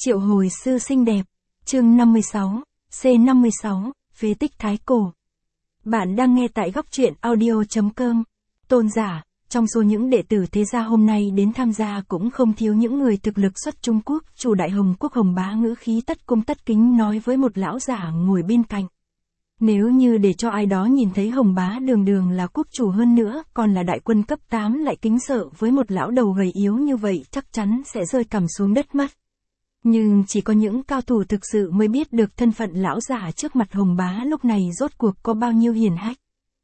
Triệu hồi sư xinh đẹp, chương 56, C56, phế tích Thái Cổ. Bạn đang nghe tại góc truyện audio.com. Tôn giả, trong số những đệ tử thế gia hôm nay đến tham gia cũng không thiếu những người thực lực xuất Trung Quốc. Chủ Đại Hồng Quốc Hồng Bá ngữ khí tất cung tất kính nói với một lão giả ngồi bên cạnh. Nếu như để cho ai đó nhìn thấy Hồng Bá đường đường là quốc chủ hơn nữa, còn là đại quân cấp 8 lại kính sợ với một lão đầu gầy yếu như vậy, chắc chắn sẽ rơi cằm xuống đất mất. Nhưng chỉ có những cao thủ thực sự mới biết được thân phận lão giả trước mặt Hồng Bá lúc này rốt cuộc có bao nhiêu hiển hách.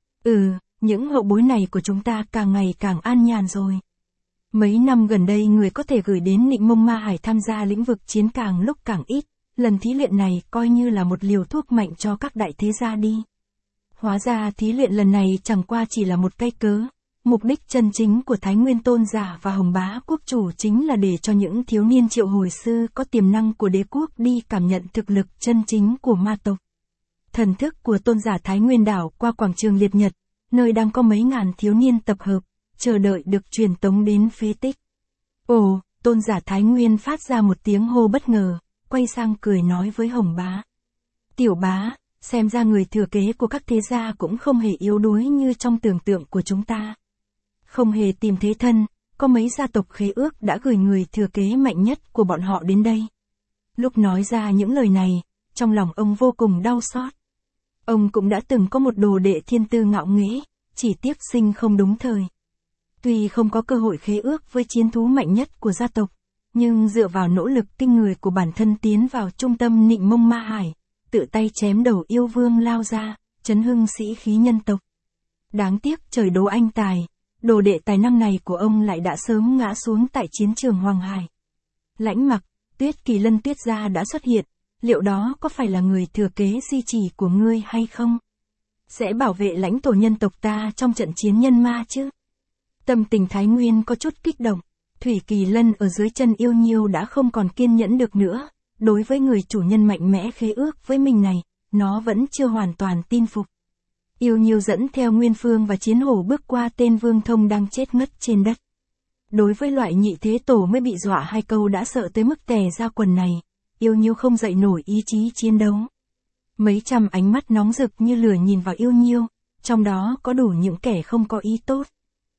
Những hậu bối này của chúng ta càng ngày càng an nhàn rồi. Mấy năm gần đây người có thể gửi đến Nịnh Mông Ma Hải tham gia lĩnh vực chiến càng lúc càng ít, lần thí luyện này coi như là một liều thuốc mạnh cho các đại thế gia đi. Hóa ra thí luyện lần này chẳng qua chỉ là một cây cớ. Mục đích chân chính của Thái Nguyên Tôn giả và Hồng Bá quốc chủ chính là để cho những thiếu niên triệu hồi sư có tiềm năng của đế quốc đi cảm nhận thực lực chân chính của ma tộc. Thần thức của tôn giả Thái Nguyên đảo qua quảng trường Liệt Nhật, nơi đang có mấy ngàn thiếu niên tập hợp, chờ đợi được truyền tống đến phế tích. Ồ, tôn giả Thái Nguyên phát ra một tiếng hô bất ngờ, quay sang cười nói với Hồng Bá. Tiểu bá, xem ra người thừa kế của các thế gia cũng không hề yếu đuối như trong tưởng tượng của chúng ta. Không hề tìm thế thân, có mấy gia tộc khế ước đã gửi người thừa kế mạnh nhất của bọn họ đến đây. Lúc nói ra những lời này, trong lòng ông vô cùng đau xót. Ông cũng đã từng có một đồ đệ thiên tư ngạo nghễ, chỉ tiếc sinh không đúng thời. Tuy không có cơ hội khế ước với chiến thú mạnh nhất của gia tộc, nhưng dựa vào nỗ lực kinh người của bản thân tiến vào trung tâm Nịnh Mông Ma Hải, tự tay chém đầu yêu vương lao ra, chấn hưng sĩ khí nhân tộc. Đáng tiếc trời đố anh tài. Đồ đệ tài năng này của ông lại đã sớm ngã xuống tại chiến trường Hoàng Hải. Lãnh Mặc, Tuyết Kỳ Lân Tuyết gia đã xuất hiện, liệu đó có phải là người thừa kế di chỉ của ngươi hay không? Sẽ bảo vệ lãnh thổ nhân tộc ta trong trận chiến nhân ma chứ? Tâm tình Thái Nguyên có chút kích động, Thủy Kỳ Lân ở dưới chân yêu nhiêu đã không còn kiên nhẫn được nữa, đối với người chủ nhân mạnh mẽ khế ước với mình này, nó vẫn chưa hoàn toàn tin phục. Yêu nhiêu dẫn theo Nguyên Phương và Chiến Hổ bước qua tên Vương Thông đang chết ngất trên đất. Đối với loại nhị thế tổ mới bị dọa hai câu đã sợ tới mức tè ra quần này, yêu nhiêu không dậy nổi ý chí chiến đấu. Mấy trăm ánh mắt nóng rực như lửa nhìn vào yêu nhiêu, trong đó có đủ những kẻ không có ý tốt.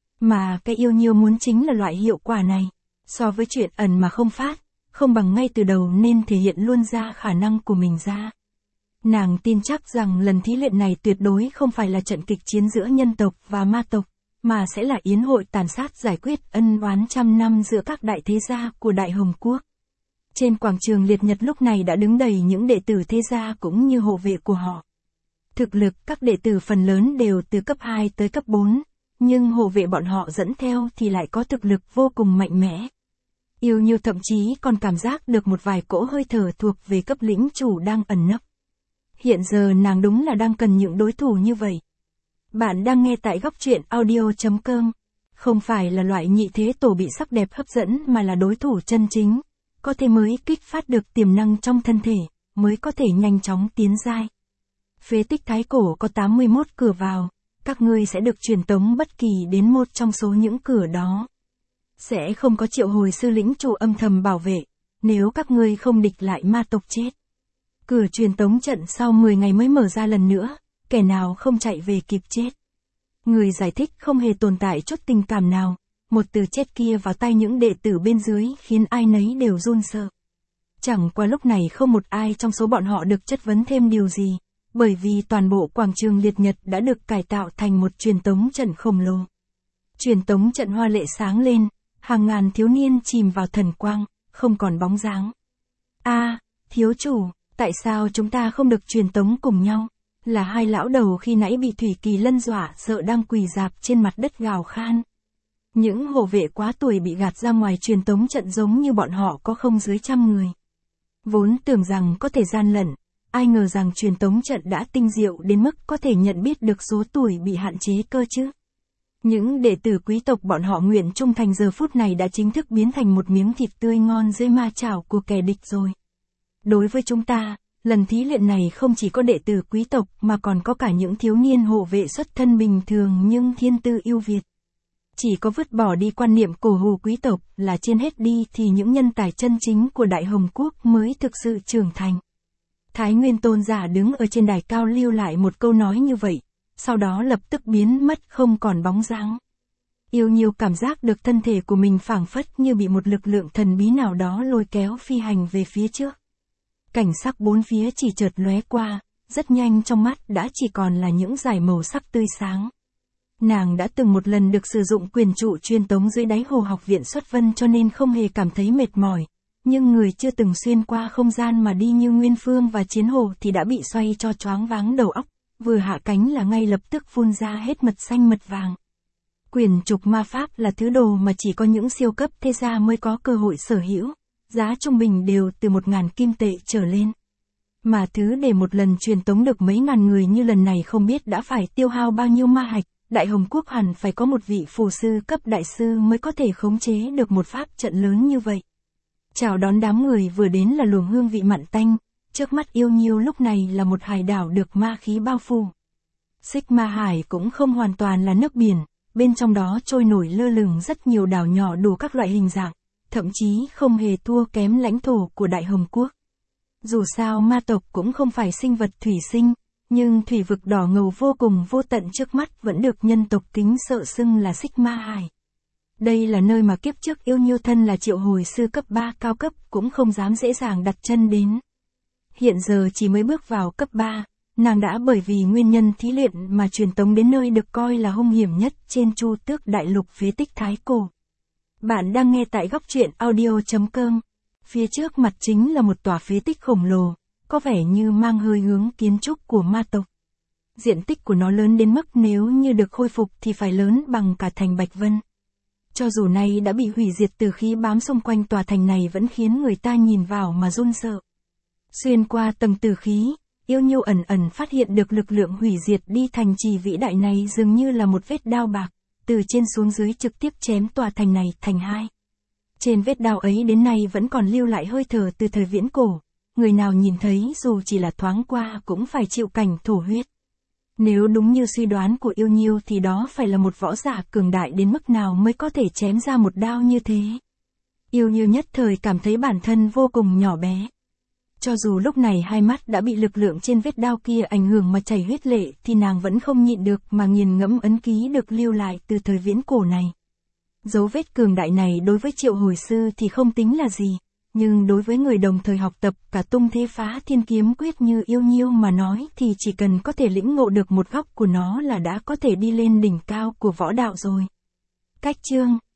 Mà cái yêu nhiêu muốn chính là loại hiệu quả này, so với chuyện ẩn mà không phát, không bằng ngay từ đầu nên thể hiện luôn ra khả năng của mình ra. Nàng tin chắc rằng lần thí luyện này tuyệt đối không phải là trận kịch chiến giữa nhân tộc và ma tộc, mà sẽ là yến hội tàn sát giải quyết ân oán trăm năm giữa các đại thế gia của Đại Hồng Quốc. Trên quảng trường Liệt Nhật lúc này đã đứng đầy những đệ tử thế gia cũng như hộ vệ của họ. Thực lực các đệ tử phần lớn đều từ cấp 2 tới cấp 4, nhưng hộ vệ bọn họ dẫn theo thì lại có thực lực vô cùng mạnh mẽ. Yêu nhiêu thậm chí còn cảm giác được một vài cỗ hơi thở thuộc về cấp lĩnh chủ đang ẩn nấp. Hiện giờ nàng đúng là đang cần những đối thủ như vậy. Bạn đang nghe tại góc truyện audio.com. Không phải là loại nhị thế tổ bị sắc đẹp hấp dẫn mà là đối thủ chân chính. Có thể mới kích phát được tiềm năng trong thân thể, mới có thể nhanh chóng tiến giai. Phế tích Thái Cổ có 81 cửa vào. Các ngươi sẽ được truyền tống bất kỳ đến một trong số những cửa đó. Sẽ không có triệu hồi sư lĩnh chủ âm thầm bảo vệ, nếu các ngươi không địch lại ma tộc chết. Cửa truyền tống trận sau 10 ngày mới mở ra lần nữa, kẻ nào không chạy về kịp chết. Người giải thích không hề tồn tại chút tình cảm nào, một từ chết kia vào tay những đệ tử bên dưới khiến ai nấy đều run sợ. Chẳng qua lúc này không một ai trong số bọn họ được chất vấn thêm điều gì, bởi vì toàn bộ quảng trường Liệt Nhật đã được cải tạo thành một truyền tống trận khổng lồ. Truyền tống trận hoa lệ sáng lên, hàng ngàn thiếu niên chìm vào thần quang, không còn bóng dáng. Thiếu chủ, tại sao chúng ta không được truyền tống cùng nhau? Là hai lão đầu khi nãy bị Thủy Kỳ Lân dọa sợ đang quỳ rạp trên mặt đất gào khan. Những hộ vệ quá tuổi bị gạt ra ngoài truyền tống trận giống như bọn họ có không dưới 100 người. Vốn tưởng rằng có thể gian lận, ai ngờ rằng truyền tống trận đã tinh diệu đến mức có thể nhận biết được số tuổi bị hạn chế cơ chứ. Những đệ tử quý tộc bọn họ nguyện trung thành giờ phút này đã chính thức biến thành một miếng thịt tươi ngon dưới ma chảo của kẻ địch rồi. Đối với chúng ta, lần thí luyện này không chỉ có đệ tử quý tộc mà còn có cả những thiếu niên hộ vệ xuất thân bình thường nhưng thiên tư ưu việt. Chỉ có vứt bỏ đi quan niệm cổ hủ quý tộc là trên hết đi thì những nhân tài chân chính của Đại Hồng Quốc mới thực sự trưởng thành. Thái Nguyên Tôn giả đứng ở trên đài cao lưu lại một câu nói như vậy, sau đó lập tức biến mất không còn bóng dáng. Yêu Nhiêu cảm giác được thân thể của mình phảng phất như bị một lực lượng thần bí nào đó lôi kéo phi hành về phía trước. Cảnh sắc bốn phía chỉ chợt lóe qua, rất nhanh trong mắt đã chỉ còn là những dải màu sắc tươi sáng. Nàng đã từng một lần được sử dụng quyền trụ truyền tống dưới đáy hồ học viện xuất vân cho nên không hề cảm thấy mệt mỏi. Nhưng người chưa từng xuyên qua không gian mà đi như Nguyên Phương và Chiến Hồ thì đã bị xoay cho choáng váng đầu óc, vừa hạ cánh là ngay lập tức phun ra hết mật xanh mật vàng. Quyền trục ma pháp là thứ đồ mà chỉ có những siêu cấp thế gia mới có cơ hội sở hữu, giá trung bình đều từ 1.000 kim tệ trở lên. Mà thứ để một lần truyền tống được mấy ngàn người như lần này không biết đã phải tiêu hao bao nhiêu ma hạch. Đại Hồng Quốc hẳn phải có một vị phù sư cấp đại sư mới có thể khống chế được một pháp trận lớn như vậy. Chào đón đám người vừa đến là luồng hương vị mặn tanh, trước mắt Yêu Nhiêu lúc này là một hải đảo được ma khí bao phủ. Xích Ma Hải cũng không hoàn toàn là nước biển, bên trong đó trôi nổi lơ lửng rất nhiều đảo nhỏ đủ các loại hình dạng, thậm chí không hề thua kém lãnh thổ của Đại Hồng Quốc. Dù sao ma tộc cũng không phải sinh vật thủy sinh, nhưng thủy vực đỏ ngầu vô cùng vô tận trước mắt vẫn được nhân tộc kính sợ xưng là Xích Ma Hải. Đây là nơi mà kiếp trước Yêu Nhiêu thân là triệu hồi sư cấp 3 cao cấp cũng không dám dễ dàng đặt chân đến. Hiện giờ chỉ mới bước vào cấp 3, nàng đã bởi vì nguyên nhân thí luyện mà truyền tống đến nơi được coi là hung hiểm nhất trên Chu Tước Đại Lục phế tích Thái Cổ. Bạn đang nghe tại góc truyện audio.com. Phía trước mặt chính là một tòa phế tích khổng lồ, có vẻ như mang hơi hướng kiến trúc của ma tộc. Diện tích của nó lớn đến mức nếu như được khôi phục thì phải lớn bằng cả thành Bạch Vân. Cho dù nay đã bị hủy diệt, từ khí bám xung quanh tòa thành này vẫn khiến người ta nhìn vào mà run sợ. Xuyên qua tầng tử khí, Yêu Nhiêu ẩn ẩn phát hiện được lực lượng hủy diệt đi thành trì vĩ đại này dường như là một vết đao bạc, từ trên xuống dưới trực tiếp chém tòa thành này thành hai. Trên vết đao ấy đến nay vẫn còn lưu lại hơi thở từ thời viễn cổ, người nào nhìn thấy dù chỉ là thoáng qua cũng phải chịu cảnh thổ huyết. Nếu đúng như suy đoán của Yêu Nhiêu thì đó phải là một võ giả cường đại đến mức nào mới có thể chém ra một đao như thế. Yêu Nhiêu nhất thời cảm thấy bản thân vô cùng nhỏ bé. Cho dù lúc này hai mắt đã bị lực lượng trên vết đao kia ảnh hưởng mà chảy huyết lệ thì nàng vẫn không nhịn được mà nghiền ngẫm ấn ký được lưu lại từ thời viễn cổ này. Dấu vết cường đại này đối với triệu hồi sư thì không tính là gì, nhưng đối với người đồng thời học tập cả tung thế phá thiên kiếm quyết như Yêu Nhiêu mà nói thì chỉ cần có thể lĩnh ngộ được một góc của nó là đã có thể đi lên đỉnh cao của võ đạo rồi. Cách chương